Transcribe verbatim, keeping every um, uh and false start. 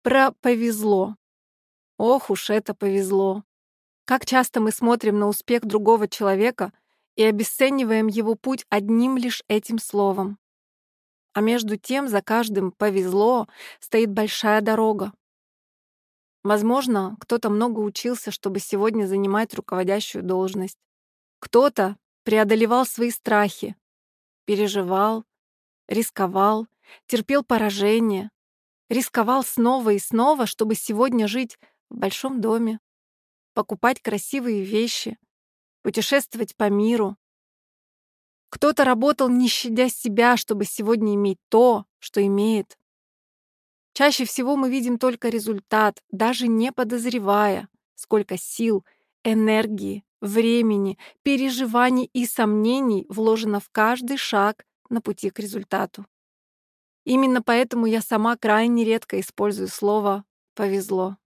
Про повезло. Ох уж это повезло. Как часто мы смотрим на успех другого человека и обесцениваем его путь одним лишь этим словом. А между тем за каждым «повезло» стоит большая дорога. Возможно, кто-то много учился, чтобы сегодня занимать руководящую должность. Кто-то преодолевал свои страхи, переживал, рисковал, терпел поражение, рисковал снова и снова, чтобы сегодня жить в большом доме, покупать красивые вещи, путешествовать по миру. Кто-то работал, не щадя себя, чтобы сегодня иметь то, что имеет. Чаще всего мы видим только результат, даже не подозревая, сколько сил, энергии, времени, переживаний и сомнений вложено в каждый шаг на пути к результату. Именно поэтому я сама крайне редко использую слово «повезло».